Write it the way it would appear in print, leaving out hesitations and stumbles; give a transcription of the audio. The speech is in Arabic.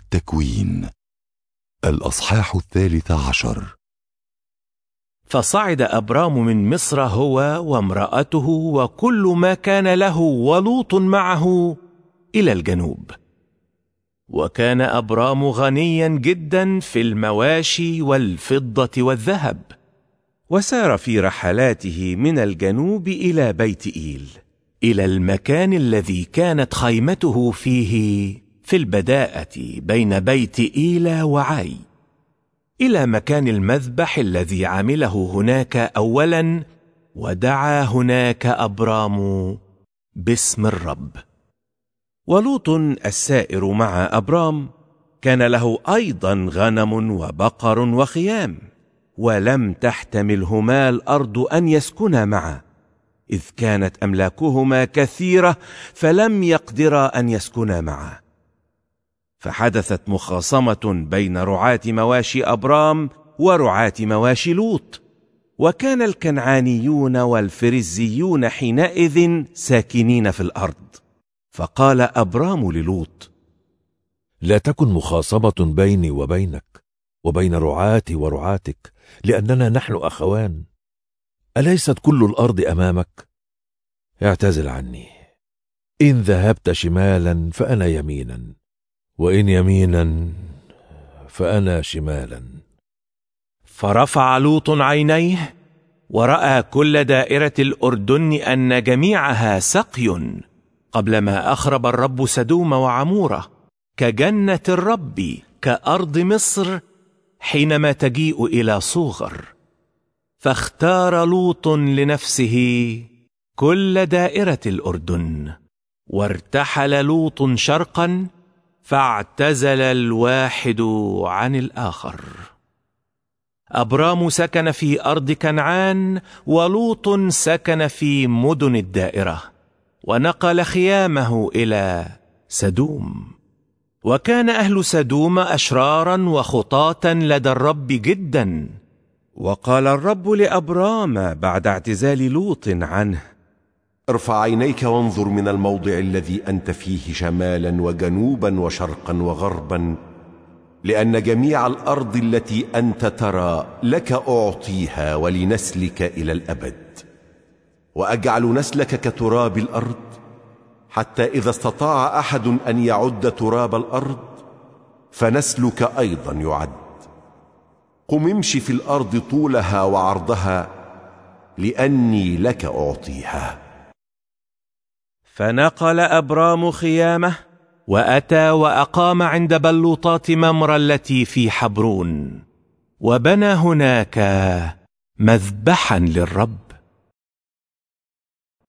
التكوين الأصحاح 13. فصعد أبرام من مصر هو وامرأته وكل ما كان له ولوط معه إلى الجنوب. وكان أبرام غنيا جدا في المواشي والفضة والذهب، وسار في رحلاته من الجنوب إلى بيت إيل، إلى المكان الذي كانت خيمته فيه في البداءة بين بيت إيل وعاي، إلى مكان المذبح الذي عمله هناك أولا، ودعا هناك أبرام باسم الرب. ولوط السائر مع أبرام كان له أيضا غنم وبقر وخيام، ولم تحتملهما الأرض أن يسكنا معا، إذ كانت أملاكهما كثيرة فلم يقدرا أن يسكنا معا. فحدثت مخاصمة بين رعاة مواشي أبرام ورعاة مواشي لوط، وكان الكنعانيون والفريزيون حينئذ ساكنين في الأرض. فقال أبرام للوط: لا تكن مخاصمة بيني وبينك وبين رعاتي ورعاتك، لأننا نحن أخوان. أليست كل الأرض أمامك؟ اعتزل عني، إن ذهبت شمالا فأنا يمينا، وإن يمينا فأنا شمالا. فرفع لوط عينيه ورأى كل دائرة الأردن أن جميعها سقي، قبل ما أخرب الرب سدوم وعمورة، كجنة الرب كأرض مصر حينما تجيء إلى صوغر. فاختار لوط لنفسه كل دائرة الأردن، وارتحل لوط شرقا، فاعتزل الواحد عن الآخر. أبرام سكن في أرض كنعان، ولوط سكن في مدن الدائرة، ونقل خيامه إلى سدوم. وكان أهل سدوم أشرارا وخطاة لدى الرب جدا. وقال الرب لأبرام بعد اعتزال لوط عنه: ارفع عينيك وانظر من الموضع الذي أنت فيه شمالا وجنوبا وشرقا وغربا، لأن جميع الأرض التي أنت ترى لك أعطيها ولنسلك إلى الأبد، وأجعل نسلك كتراب الأرض، حتى إذا استطاع أحد أن يعد تراب الأرض فنسلك أيضا يعد. قم امشي في الأرض طولها وعرضها، لأني لك أعطيها. فنقل أبرام خيامه، وأتى وأقام عند بلوطات ممرة التي في حبرون، وبنى هناك مذبحا للرب.